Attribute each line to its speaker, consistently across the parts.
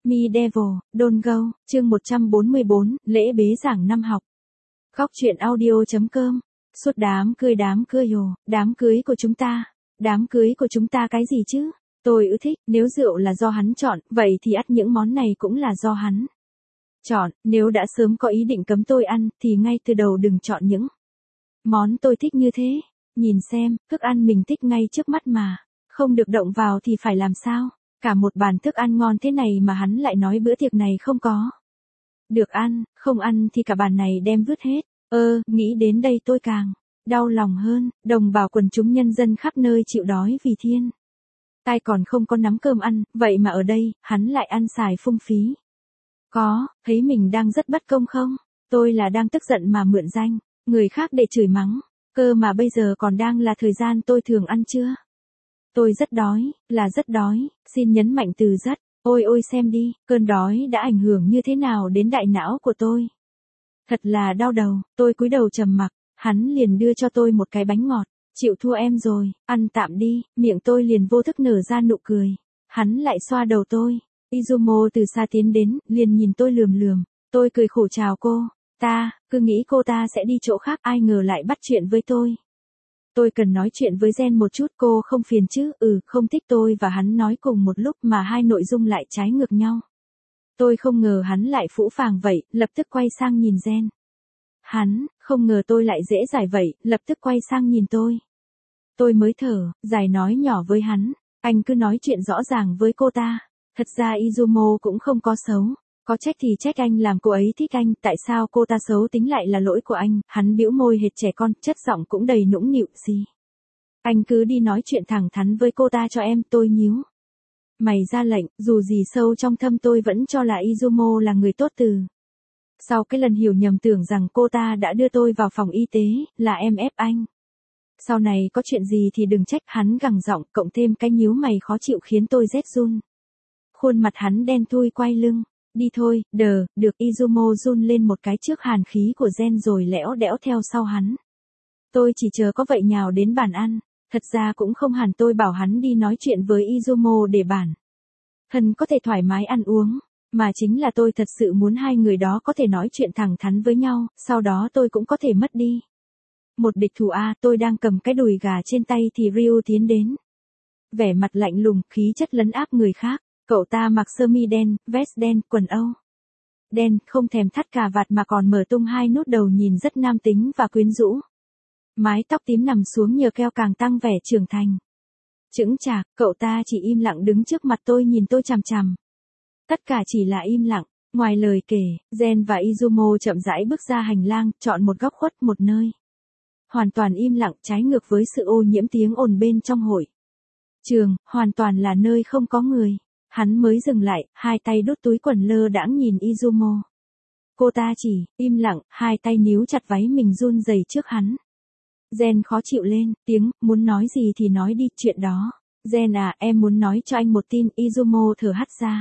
Speaker 1: Me Devil, Don't Go, chương 144, lễ bế giảng năm học. Góc truyện audio.com. Suốt đám cưới ồ, đám cưới của chúng ta cái gì chứ? Tôi thích, nếu rượu là do hắn chọn, vậy thì ắt những món này cũng là do hắn chọn, nếu đã sớm có ý định cấm tôi ăn, thì ngay từ đầu đừng chọn những món tôi thích như thế. Nhìn xem, thức ăn mình thích ngay trước mắt mà, không được động vào thì phải làm sao? Cả một bàn thức ăn ngon thế này mà hắn lại nói bữa tiệc này không có được ăn, không ăn thì cả bàn này đem vứt hết. Nghĩ đến đây tôi càng đau lòng hơn, đồng bào quần chúng nhân dân khắp nơi chịu đói vì thiên tai còn không có nắm cơm ăn, vậy mà ở đây, hắn lại ăn xài phung phí. Có, thấy mình đang rất bất công không? Tôi là đang tức giận mà mượn danh người khác để chửi mắng, cơ mà bây giờ còn đang là thời gian tôi thường ăn chưa? Tôi rất đói, là rất đói, xin nhấn mạnh từ rất. Ôi xem đi, cơn đói đã ảnh hưởng như thế nào đến đại não của tôi. Thật là đau đầu, tôi cúi đầu trầm mặc, hắn liền đưa cho tôi một cái bánh ngọt. Chịu thua em rồi, ăn tạm đi, miệng tôi liền vô thức nở ra nụ cười. Hắn lại xoa đầu tôi. Izumo từ xa tiến đến, liền nhìn tôi lườm lườm. Tôi cười khổ chào cô. Cứ nghĩ cô ta sẽ đi chỗ khác, ai ngờ lại bắt chuyện với tôi. Tôi cần nói chuyện với Gen một chút, cô không phiền chứ? Không thích. Tôi và hắn nói cùng một lúc mà hai nội dung lại trái ngược nhau. Tôi không ngờ hắn lại phũ phàng vậy, lập tức quay sang nhìn Gen. Hắn, không ngờ tôi lại dễ dãi vậy, lập tức quay sang nhìn tôi. Tôi mới thở dài nói nhỏ với hắn, anh cứ nói chuyện rõ ràng với cô ta. Thật ra Izumo cũng không có xấu. Có trách thì trách anh làm cô ấy thích anh, tại sao cô ta xấu tính lại là lỗi của anh. Hắn bĩu môi hệt trẻ con, chất giọng cũng đầy nũng nịu. Gì? Anh cứ đi nói chuyện thẳng thắn với cô ta cho em. Tôi nhíu mày ra lệnh, dù gì sâu trong thâm tôi vẫn cho là Izumo là người tốt từ. Sau cái lần hiểu nhầm tưởng rằng cô ta đã đưa tôi vào phòng y tế, là em ép anh. Sau này có chuyện gì thì đừng trách. Hắn gằn giọng, cộng thêm cái nhíu mày khó chịu khiến tôi rét run. Khuôn mặt hắn đen thui quay lưng. Đi thôi, được. Izumo run lên một cái trước hàn khí của Gen rồi lẽo đẽo theo sau hắn. Tôi chỉ chờ có vậy nhào đến bàn ăn. Thật ra cũng không hẳn, tôi bảo hắn đi nói chuyện với Izumo để bản thân có thể thoải mái ăn uống. Mà chính là tôi thật sự muốn hai người đó có thể nói chuyện thẳng thắn với nhau, sau đó tôi cũng có thể mất đi một địch thủ. Tôi đang cầm cái đùi gà trên tay thì Ryu tiến đến. Vẻ mặt lạnh lùng, khí chất lấn áp người khác. Cậu ta mặc sơ mi đen, vest đen, quần âu đen, không thèm thắt cà vạt mà còn mở tung hai nút đầu, nhìn rất nam tính và quyến rũ. Mái tóc tím nằm xuống nhờ keo càng tăng vẻ trưởng thành. Chững chạc, cậu ta chỉ im lặng đứng trước mặt tôi nhìn tôi chằm chằm. Tất cả chỉ là im lặng. Ngoài lời kể, Gen và Izumo chậm rãi bước ra hành lang, chọn một góc khuất, một nơi hoàn toàn im lặng, trái ngược với sự ô nhiễm tiếng ồn bên trong hội trường, hoàn toàn là nơi không có người. Hắn mới dừng lại, hai tay đút túi quần lơ đãng nhìn Izumo. Cô ta chỉ im lặng, hai tay níu chặt váy mình run rẩy trước hắn. Gen khó chịu lên tiếng, muốn nói gì thì nói đi, chuyện đó. Gen em muốn nói cho anh một tin. Izumo thở hắt ra,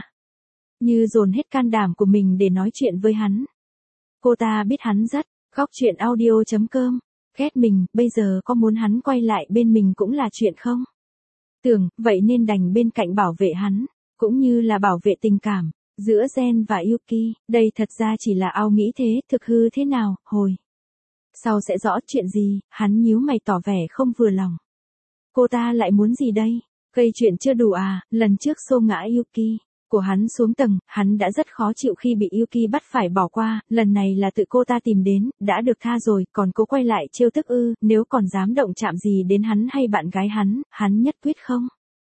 Speaker 1: như dồn hết can đảm của mình để nói chuyện với hắn. Cô ta biết hắn rất góc truyện audio.com ghét mình, bây giờ có muốn hắn quay lại bên mình cũng là chuyện không tưởng, vậy nên đành bên cạnh bảo vệ hắn, cũng như là bảo vệ tình cảm giữa Gen và Yuki. Đây thật ra chỉ là ao nghĩ thế, thực hư thế nào, hồi sau sẽ rõ. Chuyện gì? Hắn nhíu mày tỏ vẻ không vừa lòng. Cô ta lại muốn gì đây? Gây chuyện chưa đủ lần trước xô ngã Yuki của hắn xuống tầng, hắn đã rất khó chịu khi bị Yuki bắt phải bỏ qua, lần này là tự cô ta tìm đến, đã được tha rồi, còn cô quay lại trêu tức nếu còn dám động chạm gì đến hắn hay bạn gái hắn nhất quyết không.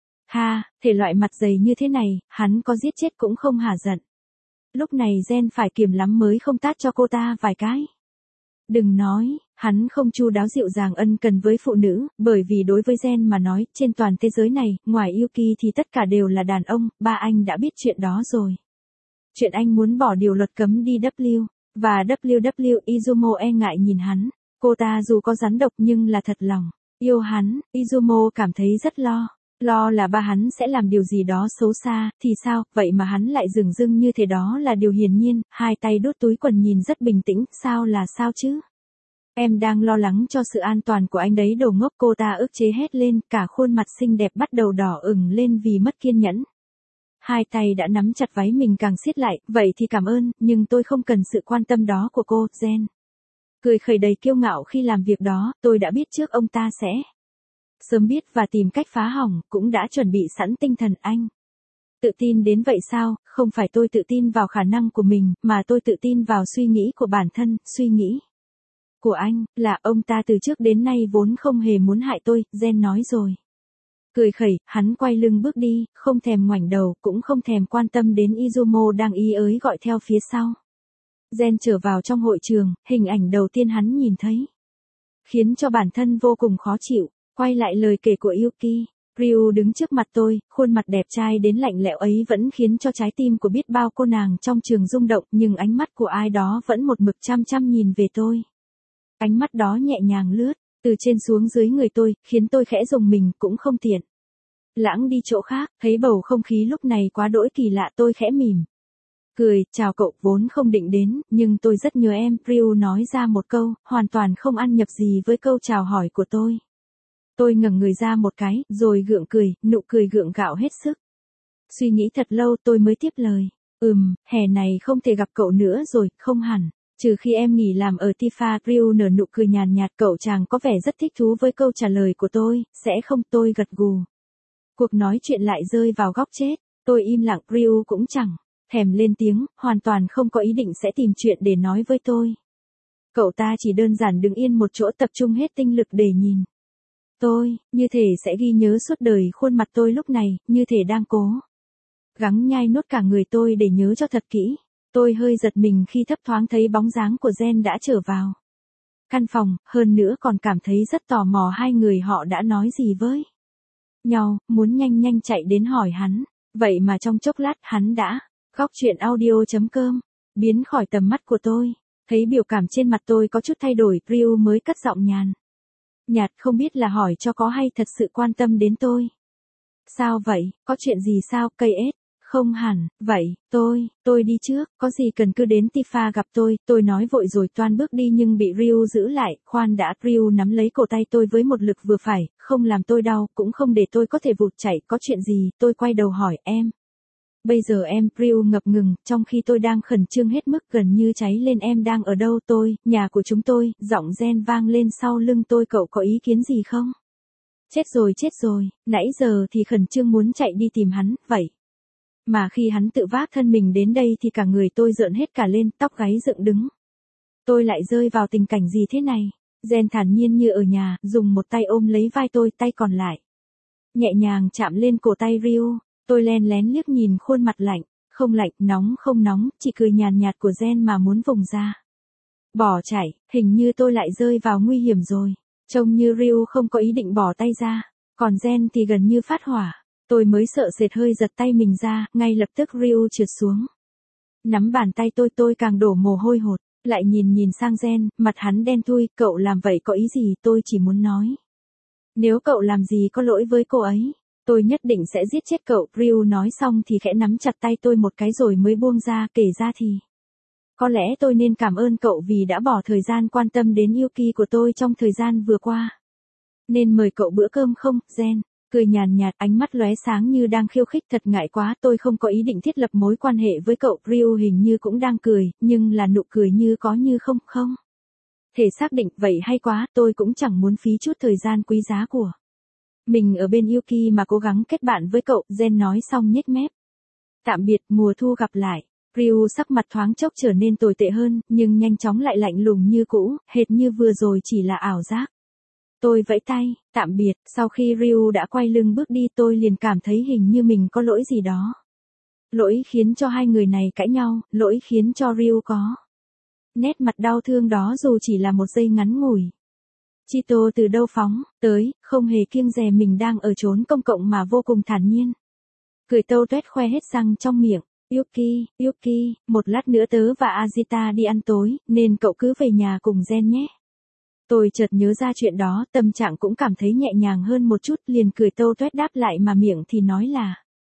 Speaker 1: Thể loại mặt dày như thế này, hắn có giết chết cũng không hả giận. Lúc này Gen phải kiềm lắm mới không tát cho cô ta vài cái. Đừng nói, hắn không chu đáo dịu dàng ân cần với phụ nữ, bởi vì đối với Gen mà nói, trên toàn thế giới này, ngoài Yuki thì tất cả đều là đàn ông. Ba anh đã biết chuyện đó rồi. Chuyện anh muốn bỏ điều luật cấm đi và WW. Izumo e ngại nhìn hắn. Cô ta dù có rắn độc nhưng là thật lòng yêu hắn. Izumo cảm thấy rất lo là ba hắn sẽ làm điều gì đó xấu xa, thì sao, vậy mà hắn lại dửng dưng như thế, đó là điều hiển nhiên. Hai tay đút túi quần nhìn rất bình tĩnh, sao chứ? Em đang lo lắng cho sự an toàn của anh đấy đồ ngốc. Cô ta ức chế hét lên, cả khuôn mặt xinh đẹp bắt đầu đỏ ửng lên vì mất kiên nhẫn. Hai tay đã nắm chặt váy mình càng siết lại, vậy thì cảm ơn, nhưng tôi không cần sự quan tâm đó của cô, Jen. Cười khẩy đầy kiêu ngạo khi làm việc đó, tôi đã biết trước ông ta sẽ sớm biết và tìm cách phá hỏng, cũng đã chuẩn bị sẵn tinh thần anh. Tự tin đến vậy sao, không phải tôi tự tin vào khả năng của mình, mà tôi tự tin vào suy nghĩ của bản thân, suy nghĩ của anh, là ông ta từ trước đến nay vốn không hề muốn hại tôi, Jen nói rồi. Cười khẩy, hắn quay lưng bước đi, không thèm ngoảnh đầu, cũng không thèm quan tâm đến Izumo đang ý ới gọi theo phía sau. Jen trở vào trong hội trường, hình ảnh đầu tiên hắn nhìn thấy khiến cho bản thân vô cùng khó chịu, quay lại lời kể của Yuki. Ryu đứng trước mặt tôi, khuôn mặt đẹp trai đến lạnh lẽo ấy vẫn khiến cho trái tim của biết bao cô nàng trong trường rung động, nhưng ánh mắt của ai đó vẫn một mực chăm chăm nhìn về tôi. Ánh mắt đó nhẹ nhàng lướt từ trên xuống dưới người tôi, khiến tôi khẽ rùng mình, cũng không tiện lãng đi chỗ khác. Thấy bầu không khí lúc này quá đỗi kỳ lạ, tôi khẽ mỉm cười, chào cậu, vốn không định đến, nhưng tôi rất nhớ em. Ryu nói ra một câu, hoàn toàn không ăn nhập gì với câu chào hỏi của tôi. Tôi ngẩng người ra một cái, rồi gượng cười, nụ cười gượng gạo hết sức. Suy nghĩ thật lâu tôi mới tiếp lời. Hè này không thể gặp cậu nữa rồi, không hẳn. Trừ khi em nghỉ làm ở Tifa. Ryu nở nụ cười nhàn nhạt, cậu chàng có vẻ rất thích thú với câu trả lời của tôi, sẽ không? Tôi gật gù. Cuộc nói chuyện lại rơi vào góc chết, tôi im lặng. Ryu cũng chẳng thèm lên tiếng, hoàn toàn không có ý định sẽ tìm chuyện để nói với tôi. Cậu ta chỉ đơn giản đứng yên một chỗ tập trung hết tinh lực để nhìn tôi, như thể sẽ ghi nhớ suốt đời khuôn mặt tôi lúc này, như thể đang cố gắng nhai nuốt cả người tôi để nhớ cho thật kỹ. Tôi hơi giật mình khi thấp thoáng thấy bóng dáng của Jen đã trở vào căn phòng, hơn nữa còn cảm thấy rất tò mò hai người họ đã nói gì với nhau, muốn nhanh nhanh chạy đến hỏi hắn. Vậy mà trong chốc lát hắn đã góc chuyện audio.com biến khỏi tầm mắt của tôi. Thấy biểu cảm trên mặt tôi có chút thay đổi, Ryu mới cất giọng nhàn nhạt, không biết là hỏi cho có hay thật sự quan tâm đến tôi. Sao vậy, có chuyện gì sao, cây ết? Không hẳn, vậy, tôi đi trước, có gì cần cứ đến Tifa gặp tôi nói vội rồi toan bước đi nhưng bị Ryu giữ lại. Khoan đã. Ryu nắm lấy cổ tay tôi với một lực vừa phải, không làm tôi đau, cũng không để tôi có thể vụt chạy. Có chuyện gì? Tôi quay đầu hỏi. Em bây giờ em? Ryu ngập ngừng, trong khi tôi đang khẩn trương hết mức gần như cháy lên. Em đang ở đâu? Nhà của chúng tôi. Giọng Jen vang lên sau lưng tôi. Cậu có ý kiến gì không? Chết rồi, nãy giờ thì khẩn trương muốn chạy đi tìm hắn, vậy mà khi hắn tự vác thân mình đến đây thì cả người tôi rợn hết cả lên, tóc gáy dựng đứng. Tôi lại rơi vào tình cảnh gì thế này? Jen thản nhiên như ở nhà, dùng một tay ôm lấy vai tôi, tay còn lại nhẹ nhàng chạm lên cổ tay Ryu. Tôi len lén liếc nhìn khuôn mặt lạnh, không lạnh, nóng không nóng, chỉ cười nhàn nhạt của Jen mà muốn vùng ra bỏ chạy. Hình như tôi lại rơi vào nguy hiểm rồi. Trông như Ryu không có ý định bỏ tay ra, còn Jen thì gần như phát hỏa. Tôi mới sợ sệt hơi giật tay mình ra, ngay lập tức Ryu trượt xuống nắm bàn tay tôi càng đổ mồ hôi hột, lại nhìn sang Jen, mặt hắn đen thui. Cậu làm vậy có ý gì? Tôi chỉ muốn nói, nếu cậu làm gì có lỗi với cô ấy, tôi nhất định sẽ giết chết cậu. Ryu nói xong thì khẽ nắm chặt tay tôi một cái rồi mới buông ra. Kể ra thì có lẽ tôi nên cảm ơn cậu vì đã bỏ thời gian quan tâm đến Yuki của tôi trong thời gian vừa qua. Nên mời cậu bữa cơm không? Jen cười nhàn nhạt, ánh mắt lóe sáng như đang khiêu khích. Thật ngại quá, tôi không có ý định thiết lập mối quan hệ với cậu. Ryu hình như cũng đang cười, nhưng là nụ cười như có như không thể xác định. Vậy hay quá, tôi cũng chẳng muốn phí chút thời gian quý giá của mình ở bên Yuki mà cố gắng kết bạn với cậu. Jen nói xong nhếch mép. Tạm biệt, mùa thu gặp lại. Ryu sắc mặt thoáng chốc trở nên tồi tệ hơn, nhưng nhanh chóng lại lạnh lùng như cũ, hệt như vừa rồi chỉ là ảo giác. Tôi vẫy tay, tạm biệt. Sau khi Ryu đã quay lưng bước đi, tôi liền cảm thấy hình như mình có lỗi gì đó. Lỗi khiến cho hai người này cãi nhau, lỗi khiến cho Ryu có nét mặt đau thương đó dù chỉ là một giây ngắn ngủi. Chito từ đâu phóng tới, không hề kiêng dè mình đang ở chốn công cộng mà vô cùng thản nhiên cười tâu tuét khoe hết răng trong miệng. Yuki, một lát nữa tớ và Azita đi ăn tối, nên cậu cứ về nhà cùng Jen nhé. Tôi chợt nhớ ra chuyện đó, tâm trạng cũng cảm thấy nhẹ nhàng hơn một chút, liền cười tâu tuét đáp lại mà miệng thì nói là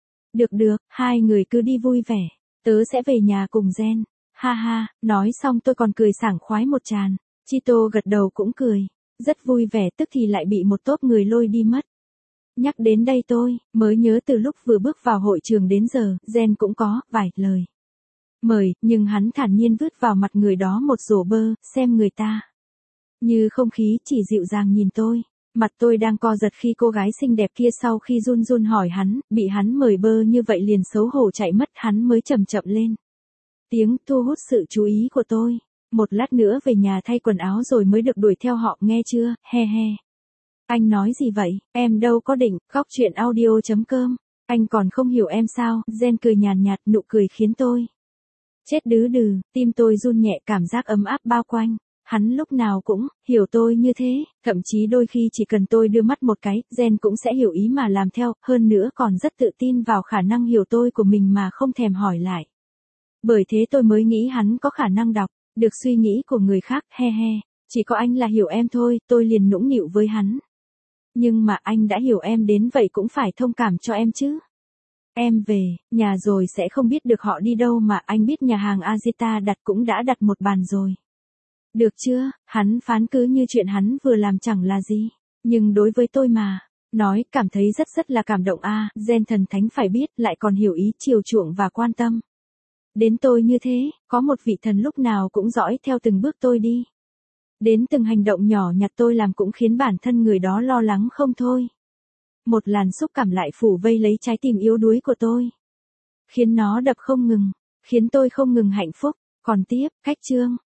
Speaker 1: được, hai người cứ đi vui vẻ, tớ sẽ về nhà cùng Jen. Ha ha, nói xong tôi còn cười sảng khoái một tràng. Chito gật đầu cũng cười rất vui vẻ, tức thì lại bị một tốp người lôi đi mất. Nhắc đến đây tôi mới nhớ từ lúc vừa bước vào hội trường đến giờ, Gen cũng có vài lời mời, nhưng hắn thản nhiên vứt vào mặt người đó một rổ bơ, xem người ta. Như không khí chỉ dịu dàng nhìn tôi. Mặt tôi đang co giật khi cô gái xinh đẹp kia sau khi run run hỏi hắn, bị hắn mời bơ như vậy liền xấu hổ chạy mất, hắn mới chậm chậm lên. Tiếng thu hút sự chú ý của tôi. Một lát nữa về nhà thay quần áo rồi mới được đuổi theo họ, nghe chưa, he he. Anh nói gì vậy, em đâu có định, góc chuyện audio.com. Anh còn không hiểu em sao, Gen cười nhàn nhạt, nụ cười khiến tôi chết đứ đừ, tim tôi run nhẹ, cảm giác ấm áp bao quanh. Hắn lúc nào cũng hiểu tôi như thế, thậm chí đôi khi chỉ cần tôi đưa mắt một cái, Gen cũng sẽ hiểu ý mà làm theo, hơn nữa còn rất tự tin vào khả năng hiểu tôi của mình mà không thèm hỏi lại. Bởi thế tôi mới nghĩ hắn có khả năng đọc được suy nghĩ của người khác, he he, chỉ có anh là hiểu em thôi, tôi liền nũng nịu với hắn. Nhưng mà anh đã hiểu em đến vậy cũng phải thông cảm cho em chứ. Em về nhà rồi sẽ không biết được họ đi đâu, mà anh biết nhà hàng Azita đặt cũng đã đặt một bàn rồi. Được chưa, hắn phán cứ như chuyện hắn vừa làm chẳng là gì. Nhưng đối với tôi mà nói, cảm thấy rất là cảm động a. Gen thần thánh phải biết, lại còn hiểu ý chiều chuộng và quan tâm đến tôi như thế, có một vị thần lúc nào cũng dõi theo từng bước tôi đi. Đến từng hành động nhỏ nhặt tôi làm cũng khiến bản thân người đó lo lắng không thôi. Một làn xúc cảm lại phủ vây lấy trái tim yếu đuối của tôi. Khiến nó đập không ngừng, khiến tôi không ngừng hạnh phúc. Còn tiếp, cách chương